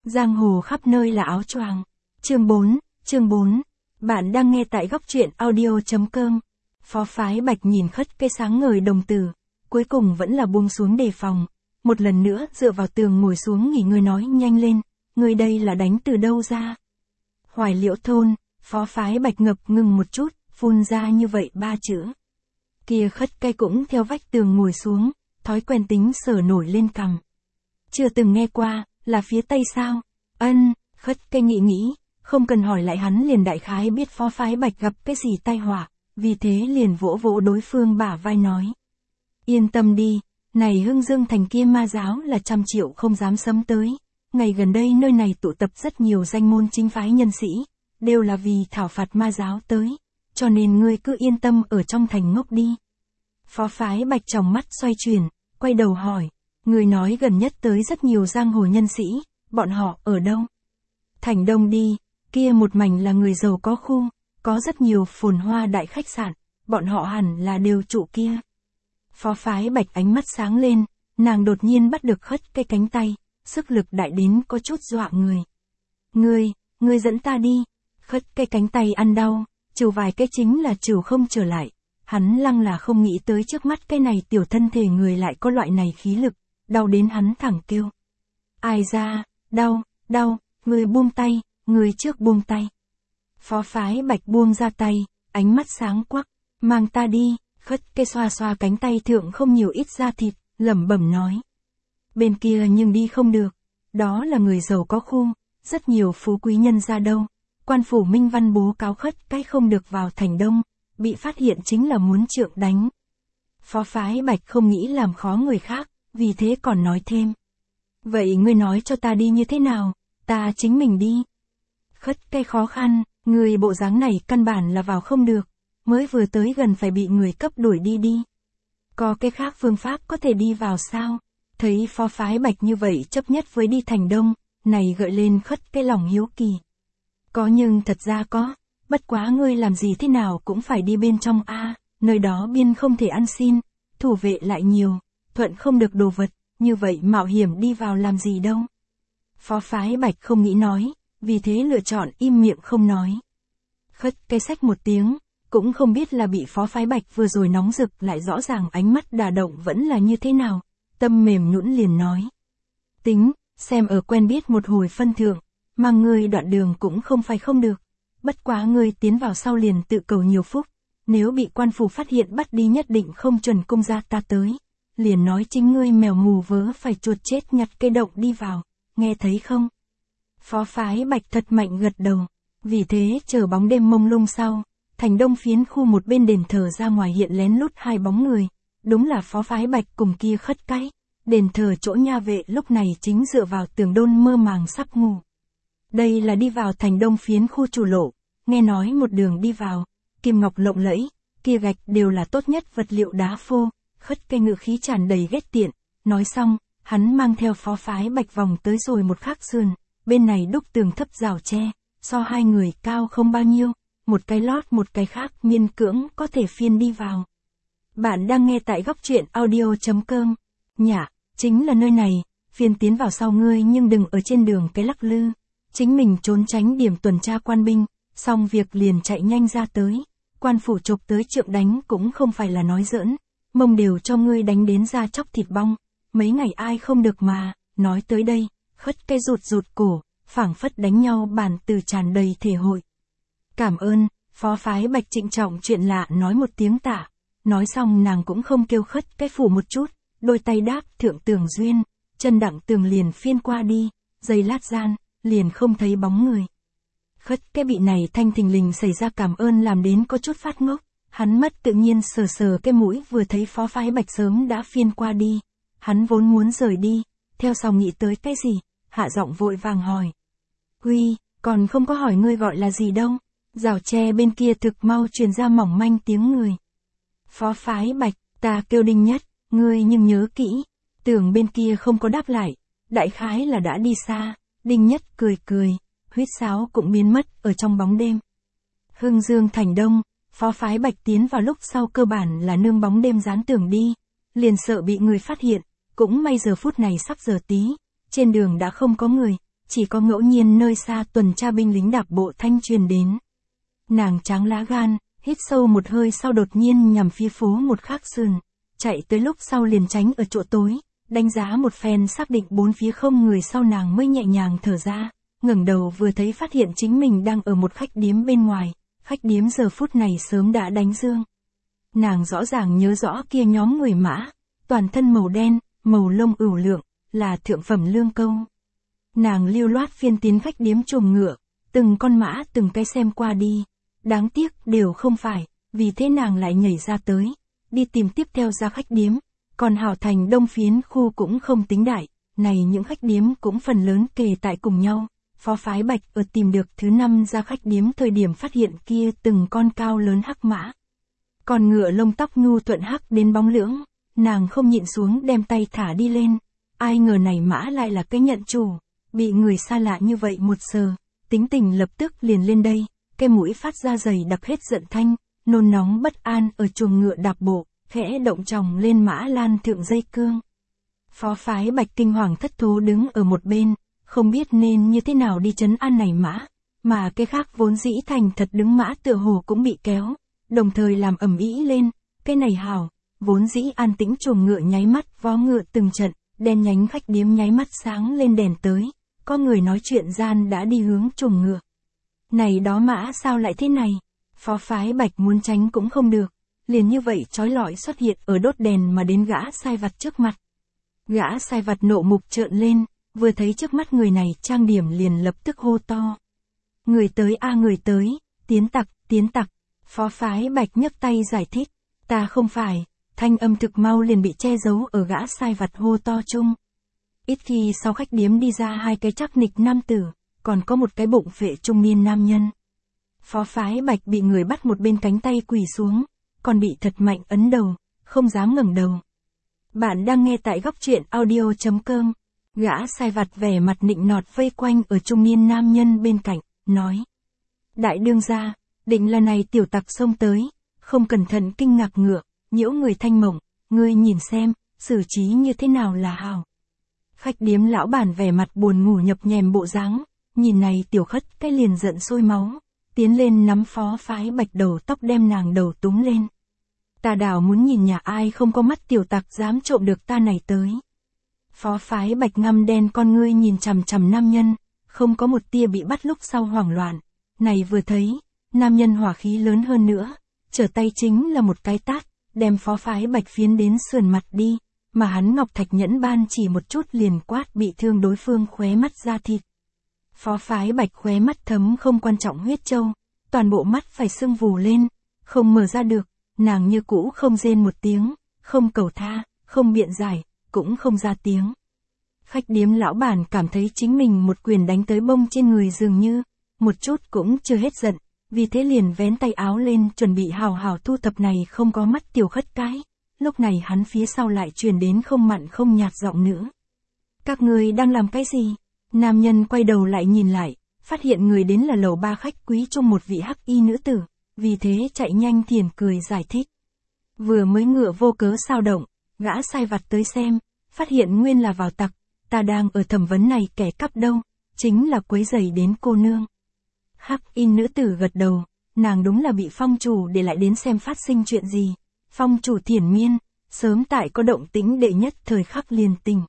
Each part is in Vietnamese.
Giang hồ khắp nơi là áo choàng. Chương 4. Bạn đang nghe tại góc truyện audio.com. Phó Phái Bạch nhìn Khất Cây sáng ngời đồng tử, cuối cùng vẫn là buông xuống đề phòng. Một lần nữa dựa vào tường ngồi xuống nghỉ ngơi nói nhanh lên, ngươi đây là đánh từ đâu ra? Hoài Liễu thôn. Phó Phái Bạch ngập ngừng một chút, phun ra như vậy 3 chữ. Kia Khất Cây cũng theo vách tường ngồi xuống, thói quen tính sờ nổi lên cằm. Chưa từng nghe qua, là phía Tây sao? Khất Cây nghĩ, không cần hỏi lại hắn liền đại khái biết Phó Phái Bạch gặp cái gì tai họa, vì thế liền vỗ vỗ đối phương bả vai nói. Yên tâm đi, này Hưng Dương thành kia ma giáo là 100 triệu không dám xâm tới. Ngày gần đây nơi này tụ tập rất nhiều danh môn chính phái nhân sĩ, đều là vì thảo phạt ma giáo tới, cho nên ngươi cứ yên tâm ở trong thành ngốc đi. Phó Phái Bạch tròng mắt xoay chuyển, quay đầu hỏi, người nói gần nhất tới rất nhiều giang hồ nhân sĩ, bọn họ ở đâu? Thành Đông đi, kia một mảnh là người giàu có khu, có rất nhiều phồn hoa đại khách sạn, bọn họ hẳn là đều trụ kia. Phó Phái Bạch ánh mắt sáng lên, nàng đột nhiên bắt được Khất Cây cánh tay, sức lực đại đến có chút dọa người. Ngươi dẫn ta đi. Khất Cây cánh tay ăn đau, trừ vài cái chính là trừ không trở lại. Hắn lăng là không nghĩ tới trước mắt cái này tiểu thân thể người lại có loại này khí lực, đau đến hắn thẳng kêu. Ai ra, đau, ngươi buông tay, ngươi trước buông tay. Phó Phái Bạch buông ra tay, ánh mắt sáng quắc, mang ta đi. Khất Cây xoa xoa cánh tay thượng không nhiều ít da thịt, lẩm bẩm nói. Bên kia nhưng đi không được, đó là người giàu có khu, rất nhiều phú quý nhân ra đâu. Quan phủ Minh Văn bố cáo Khất Cây không được vào thành Đông, bị phát hiện chính là muốn trượng đánh. Phó Phái Bạch không nghĩ làm khó người khác, vì thế còn nói thêm. Vậy ngươi nói cho ta đi như thế nào, ta chính mình đi. Khất Cây khó khăn, người bộ dáng này căn bản là vào không được, mới vừa tới gần phải bị người cấp đuổi đi. Có cái khác phương pháp có thể đi vào sao? Thấy Phó Phái Bạch như vậy chấp nhất với đi thành Đông, này gợi lên Khất Cây lòng hiếu kỳ. Có nhưng thật ra có, bất quá ngươi làm gì thế nào cũng phải đi bên trong a, nơi đó biên không thể ăn xin, thủ vệ lại nhiều, thuận không được đồ vật, như vậy mạo hiểm đi vào làm gì đâu. Phó Phái Bạch không nghĩ nói, vì thế lựa chọn im miệng không nói. Khất Cây xách một tiếng, cũng không biết là bị Phó Phái Bạch vừa rồi nóng rực lại rõ ràng ánh mắt đả động vẫn là như thế nào, tâm mềm nhũn liền nói. Tính, xem ở quen biết một hồi phân thượng, mà ngươi đoạn đường cũng không phải không được, bất quá ngươi tiến vào sau liền tự cầu nhiều phúc, nếu bị quan phủ phát hiện bắt đi nhất định không chuẩn cung ra ta tới, liền nói chính ngươi mèo mù vớ phải chuột chết nhặt cây động đi vào, nghe thấy không? Phó Phái Bạch thật mạnh gật đầu, vì thế chờ bóng đêm mông lung sau, thành Đông phiến khu một bên đền thờ ra ngoài hiện lén lút 2 bóng người, đúng là Phó Phái Bạch cùng kia Khất Cây. Đền thờ chỗ nha vệ lúc này chính dựa vào tường đôn mơ màng sắp ngủ. Đây là đi vào thành Đông phiến khu chủ lộ, nghe nói một đường đi vào, kim ngọc lộng lẫy, kia gạch đều là tốt nhất vật liệu đá phô. Khất Cây ngự khí tràn đầy ghét tiện, nói xong, hắn mang theo Phó Phái Bạch vòng tới rồi một khắc sườn, bên này đúc tường thấp rào tre, so 2 người cao không bao nhiêu, một cái lót một cái khác miên cưỡng có thể phiên đi vào. Bạn đang nghe tại góc truyện audio.com. Nhả, chính là nơi này, phiên tiến vào sau ngươi nhưng đừng ở trên đường cái lắc lư. Chính mình trốn tránh điểm tuần tra quan binh, xong việc liền chạy nhanh ra tới. Quan phủ chộp tới trượng đánh cũng không phải là nói giỡn, mông đều cho ngươi đánh đến da chóc thịt bong. Mấy ngày ai không được mà, nói tới đây, Khất Cây rụt cổ, phảng phất đánh nhau bản từ tràn đầy thể hội. Cảm ơn, Phó Phái Bạch trịnh trọng chuyện lạ nói một tiếng tạ. Nói xong nàng cũng không kêu Khất Cây phủ một chút, đôi tay đáp thượng tường duyên, chân đặng tường liền phiên qua đi, giây lát gian, liền không thấy bóng người. Khất Cây bị này thanh thình lình xảy ra cảm ơn làm đến có chút phát ngốc, hắn mất tự nhiên sờ cái mũi vừa thấy Phó Phái Bạch sớm đã phiên qua đi. Hắn vốn muốn rời đi, theo sau nghĩ tới cái gì, hạ giọng vội vàng hỏi. Huy, còn không có hỏi ngươi gọi là gì đâu. Rào tre bên kia thực mau truyền ra mỏng manh tiếng người. Phó Phái Bạch, ta kêu Đinh Nhất, ngươi nhưng nhớ kỹ. Tưởng bên kia không có đáp lại, đại khái là đã đi xa. Đinh Nhất cười, huýt sáo cũng biến mất ở trong bóng đêm. Hưng Dương thành Đông, Phó Phái Bạch tiến vào lúc sau cơ bản là nương bóng đêm dán tường đi, liền sợ bị người phát hiện, cũng may giờ phút này sắp giờ tí, trên đường đã không có người, chỉ có ngẫu nhiên nơi xa tuần tra binh lính đạp bộ thanh truyền đến. Nàng tráng lá gan, hít sâu một hơi sau đột nhiên nhằm phía phố một khắc sườn, chạy tới lúc sau liền tránh ở chỗ tối, đánh giá một phen xác định bốn phía không người sau nàng mới nhẹ nhàng thở ra, ngẩng đầu vừa thấy phát hiện chính mình đang ở một khách điếm bên ngoài, khách điếm giờ phút này sớm đã đánh dương. Nàng rõ ràng nhớ rõ kia nhóm người mã, toàn thân màu đen, màu lông ửu lượng, là thượng phẩm lương câu. Nàng lưu loát phiên tiến khách điếm chuồng ngựa, từng con mã từng cái xem qua đi. Đáng tiếc đều không phải, vì thế nàng lại nhảy ra tới, đi tìm tiếp theo ra khách điếm, còn Hảo Thành Đông phiến khu cũng không tính đại, này những khách điếm cũng phần lớn kề tại cùng nhau. Phó Phái Bạch ở tìm được thứ 5 ra khách điếm thời điểm phát hiện kia từng con cao lớn hắc mã. Còn ngựa lông tóc nhu thuận hắc đến bóng lưỡng, nàng không nhịn xuống đem tay thả đi lên, ai ngờ này mã lại là cái nhận chủ, bị người xa lạ như vậy một sờ, tính tình lập tức liền lên đây. Cái mũi phát ra dày đặc hết giận thanh, nôn nóng bất an ở chuồng ngựa đạp bộ, khẽ động tròng lên mã lan thượng dây cương. Phó Phái Bạch kinh hoàng thất thố đứng ở một bên, không biết nên như thế nào đi trấn an này mã, mà cái khác vốn dĩ thành thật đứng mã tựa hồ cũng bị kéo, đồng thời làm ầm ĩ lên, cái này hảo, vốn dĩ an tĩnh chuồng ngựa nháy mắt vó ngựa từng trận, đèn nhánh khách điếm nháy mắt sáng lên đèn tới, có người nói chuyện gian đã đi hướng chuồng ngựa. Này đó mã sao lại thế này? Phó Phái Bạch muốn tránh cũng không được, liền như vậy chói lọi xuất hiện ở đốt đèn mà đến gã sai vặt trước mặt. Gã sai vặt nộ mục trợn lên, vừa thấy trước mắt người này trang điểm liền lập tức hô to. Người tới a người tới, tiến tặc, Phó Phái Bạch nhấc tay giải thích, ta không phải, thanh âm thực mau liền bị che giấu ở gã sai vặt hô to chung. Ít khi sau khách điếm đi ra hai cái chắc nịch nam tử, còn có một cái bụng phệ trung niên nam nhân. Phó Phái Bạch bị người bắt một bên cánh tay quỳ xuống, còn bị thật mạnh ấn đầu, không dám ngẩng đầu. Bạn đang nghe tại góc truyện audio.com. Gã sai vặt vẻ mặt nịnh nọt vây quanh ở trung niên nam nhân bên cạnh, nói. Đại đương gia, định là này tiểu tặc xông tới, không cẩn thận kinh ngạc ngựa, nhiễu người thanh mộng, ngươi nhìn xem, xử trí như thế nào là hảo. Khách điếm lão bản vẻ mặt buồn ngủ nhập nhèm bộ dáng, nhìn này tiểu khất cái liền giận sôi máu, tiến lên nắm Phó Phái Bạch đầu tóc đem nàng đầu túng lên. Ta đảo muốn nhìn nhà ai không có mắt tiểu tặc dám trộm được ta này tới. Phó Phái Bạch ngăm đen con ngươi nhìn chằm chằm nam nhân, không có một tia bị bắt lúc sau hoảng loạn. Này vừa thấy, nam nhân hỏa khí lớn hơn nữa, trở tay chính là một cái tát, đem Phó Phái Bạch phiến đến sườn mặt đi, mà hắn ngọc thạch nhẫn ban chỉ một chút liền quát bị thương đối phương khóe mắt ra thịt. Phó Phái Bạch khóe mắt thấm không quan trọng huyết châu, toàn bộ mắt phải sưng vù lên, không mở ra được, nàng như cũ không rên một tiếng, không cầu tha, không biện giải, cũng không ra tiếng. Khách điếm lão bản cảm thấy chính mình một quyền đánh tới bông trên người dường như, một chút cũng chưa hết giận, vì thế liền vén tay áo lên chuẩn bị hào hào thu thập này không có mắt tiểu khất cái. Lúc này hắn phía sau lại truyền đến không mặn không nhạt giọng nữ. Các người đang làm cái gì? Nam nhân quay đầu lại nhìn lại, phát hiện người đến là lầu ba khách quý chung một vị hắc y nữ tử, vì thế chạy nhanh thiền cười giải thích. Vừa mới ngựa vô cớ sao động, gã sai vặt tới xem, phát hiện nguyên là vào tặc, ta đang ở thẩm vấn này kẻ cắp đâu, chính là quấy rầy đến cô nương. Hắc y nữ tử gật đầu, nàng đúng là bị phong chủ để lại đến xem phát sinh chuyện gì. Phong chủ Thiển Miên, sớm tại có động tĩnh đệ nhất thời khắc liền tình.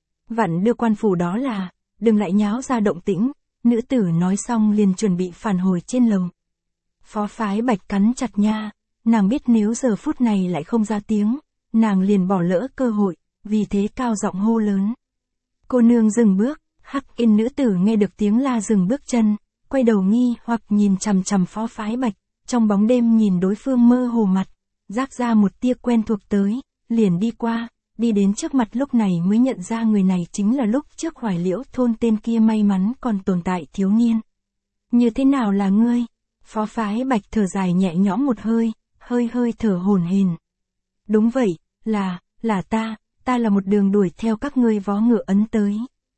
Vặn đưa quan phủ đó là, đừng lại nháo ra động tĩnh, nữ tử nói xong liền chuẩn bị phản hồi trên lầu. Phó Phái Bạch cắn chặt nha, nàng biết nếu giờ phút này lại không ra tiếng, nàng liền bỏ lỡ cơ hội, vì thế cao giọng hô lớn. Cô nương dừng bước, hắc yên nữ tử nghe được tiếng la dừng bước chân, quay đầu nghi hoặc nhìn chằm chằm Phó Phái Bạch, trong bóng đêm nhìn đối phương mơ hồ mặt. Rác ra một tia quen thuộc tới, liền đi qua, đi đến trước mặt lúc này mới nhận ra người này chính là lúc trước Hoài Liễu thôn tên kia may mắn còn tồn tại thiếu niên. Như thế nào là ngươi? Phó Phái Bạch thở dài nhẹ nhõm một hơi, hơi thở hổn hển. Đúng vậy, là ta là một đường đuổi theo các ngươi vó ngựa ấn tới.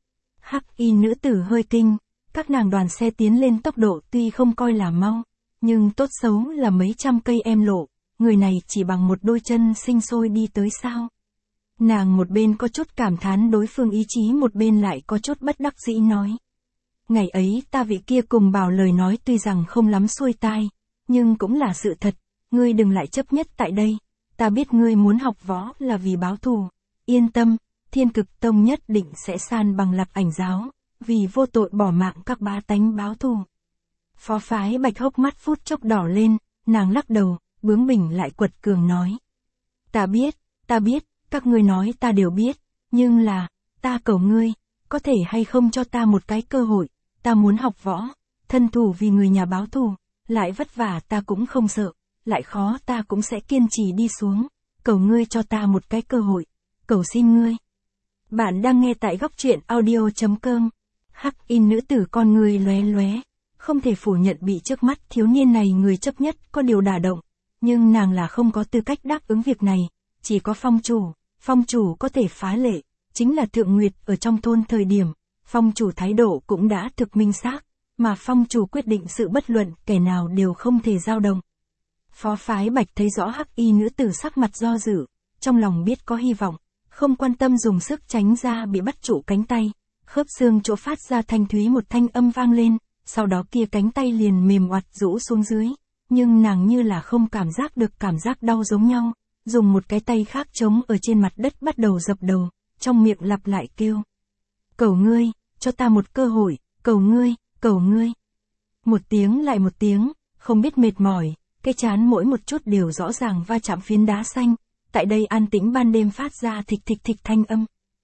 Hắc y nữ tử hơi kinh, các nàng đoàn xe tiến lên tốc độ tuy không coi là mau, nhưng tốt xấu là mấy trăm cây em lộ. Người này chỉ bằng một đôi chân sinh sôi đi tới sao? Nàng một bên có chút cảm thán đối phương ý chí một bên lại có chút bất đắc dĩ nói. Ngày ấy ta vị kia cùng bảo lời nói tuy rằng không lắm xuôi tai, nhưng cũng là sự thật, ngươi đừng lại chấp nhất tại đây, ta biết ngươi muốn học võ là vì báo thù, yên tâm, Thiên Cực Tông nhất định sẽ san bằng Lạp Ảnh giáo, vì vô tội bỏ mạng các bá tánh báo thù. Phó phái Bạch hốc mắt phút chốc đỏ lên, nàng lắc đầu, bướng bỉnh lại quật cường nói. Ta biết, các ngươi nói ta đều biết, nhưng là, ta cầu ngươi, có thể hay không cho ta một cái cơ hội, ta muốn học võ, thân thủ vì người nhà báo thù, lại vất vả ta cũng không sợ, lại khó ta cũng sẽ kiên trì đi xuống, cầu ngươi cho ta một cái cơ hội, cầu xin ngươi. Bạn đang nghe tại góc truyện audio.com. Hắc Y nữ tử con người lóe lóe, không thể phủ nhận bị trước mắt thiếu niên này người chấp nhất có điều đả động, nhưng nàng là không có tư cách đáp ứng việc này, chỉ có phong chủ có thể phá lệ, chính là Thượng Nguyệt ở trong thôn thời điểm, phong chủ thái độ cũng đã thực minh xác, mà phong chủ quyết định sự bất luận kẻ nào đều không thể dao động. Phó phái Bạch thấy rõ Hắc Y nữ tử sắc mặt do dự, trong lòng biết có hy vọng, không quan tâm dùng sức tránh ra bị bắt trụ cánh tay, khớp xương chỗ phát ra thanh thúy một thanh âm vang lên, sau đó kia cánh tay liền mềm oặt rũ xuống dưới, nhưng nàng như là không cảm giác được cảm giác đau giống nhau, dùng một cái tay khác chống ở trên mặt đất bắt đầu dập đầu, trong miệng lặp lại kêu. Cầu ngươi, cho ta một cơ hội, cầu ngươi, cầu ngươi. Một tiếng lại một tiếng, không biết mệt mỏi, cái chán mỗi một chút đều rõ ràng va chạm phiến đá xanh, tại đây an tĩnh ban đêm phát ra thịch thịch thịch thanh âm.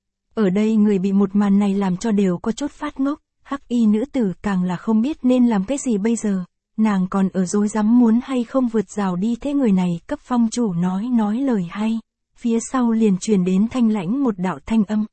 Ở đây người bị một màn này làm cho đều có chút phát ngốc, Hắc Y nữ tử càng là không biết nên làm cái gì bây giờ, nàng còn ở rối rắm muốn hay không vượt rào đi thế người này cấp phong chủ nói lời hay, phía sau liền truyền đến thanh lãnh một đạo thanh âm.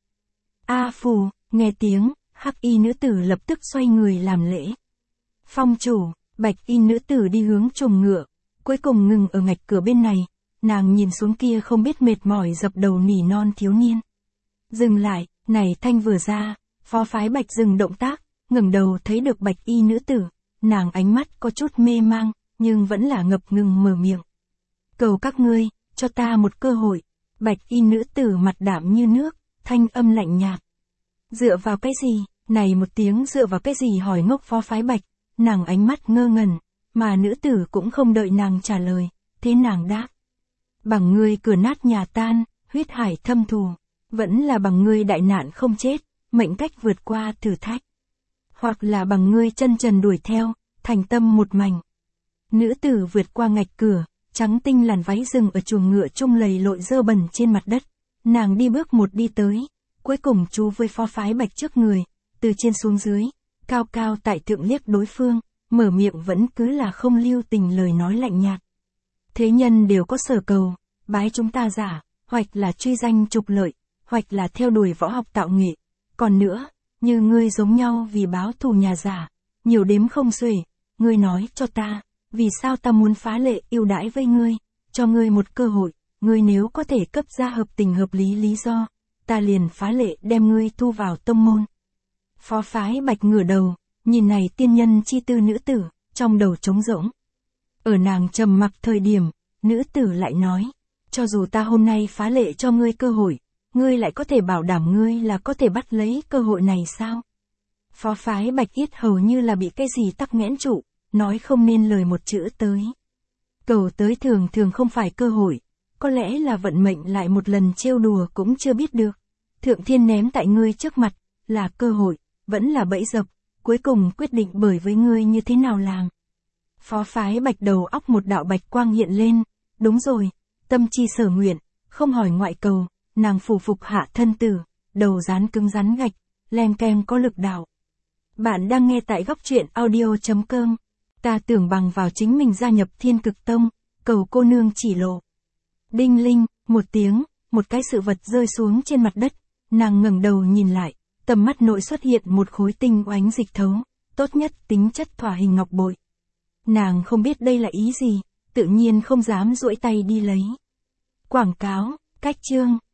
A phù, nghe tiếng, Hắc Y nữ tử lập tức xoay người làm lễ. Phong chủ, Bạch Y nữ tử đi hướng chuồng ngựa, cuối cùng ngừng ở ngạch cửa bên này, nàng nhìn xuống kia không biết mệt mỏi dập đầu nỉ non thiếu niên. Dừng lại, này thanh vừa ra, phó phái Bạch dừng động tác, ngẩng đầu thấy được Bạch Y nữ tử, nàng ánh mắt có chút mê mang, nhưng vẫn là ngập ngừng mở miệng. Cầu các ngươi, cho ta một cơ hội. Bạch Y nữ tử mặt đạm như nước, thanh âm lạnh nhạt. Dựa vào cái gì? Này một tiếng dựa vào cái gì hỏi ngốc phó phái Bạch, nàng ánh mắt ngơ ngẩn, mà nữ tử cũng không đợi nàng trả lời, thế nàng đáp. Bằng ngươi cửa nát nhà tan, huyết hải thâm thù, vẫn là bằng ngươi đại nạn không chết, mệnh cách vượt qua thử thách. Hoặc là bằng ngươi chân trần đuổi theo, thành tâm một mảnh. Nữ tử vượt qua ngạch cửa, trắng tinh làn váy rừng ở chuồng ngựa trung lầy lội dơ bẩn trên mặt đất. Nàng đi bước một đi tới, cuối cùng chú với phó phái Bạch trước người, từ trên xuống dưới, cao cao tại thượng liếc đối phương, mở miệng vẫn cứ là không lưu tình lời nói lạnh nhạt. Thế nhân đều có sở cầu, bái chúng ta giả, hoặc là truy danh trục lợi, hoặc là theo đuổi võ học tạo nghệ. Còn nữa, như ngươi giống nhau vì báo thù nhà giả, nhiều đếm không xuể, ngươi nói cho ta, vì sao ta muốn phá lệ ưu đãi với ngươi, cho ngươi một cơ hội, ngươi nếu có thể cấp ra hợp tình hợp lý lý do, ta liền phá lệ đem ngươi thu vào tông môn. Phó phái Bạch ngửa đầu, nhìn này tiên nhân chi tư nữ tử, trong đầu trống rỗng. Ở nàng trầm mặc thời điểm, nữ tử lại nói, cho dù ta hôm nay phá lệ cho ngươi cơ hội, ngươi lại có thể bảo đảm ngươi là có thể bắt lấy cơ hội này sao? Phó phái Bạch yết hầu như là bị cái gì tắc nghẽn trụ, nói không nên lời một chữ tới. Cầu tới thường thường không phải cơ hội, có lẽ là vận mệnh lại một lần trêu đùa cũng chưa biết được. Thượng thiên ném tại ngươi trước mặt, là cơ hội, vẫn là bẫy dập, cuối cùng quyết định bởi với ngươi như thế nào làm. Phó phái Bạch đầu óc một đạo bạch quang hiện lên, đúng rồi, tâm chi sở nguyện, không hỏi ngoại cầu, nàng phủ phục hạ thân tử, đầu dán cứng rắn gạch, len keng có lực đạo. Bạn đang nghe tại góc truyện audio.com. Ta tưởng bằng vào chính mình gia nhập Thiên Cực Tông, cầu cô nương chỉ lộ. Đinh linh, một tiếng, một cái sự vật rơi xuống trên mặt đất, nàng ngẩng đầu nhìn lại, tầm mắt nội xuất hiện một khối tinh oánh dịch thấu, tốt nhất tính chất thỏa hình ngọc bội. Nàng không biết đây là ý gì, tự nhiên không dám duỗi tay đi lấy. Quảng cáo, cách chương.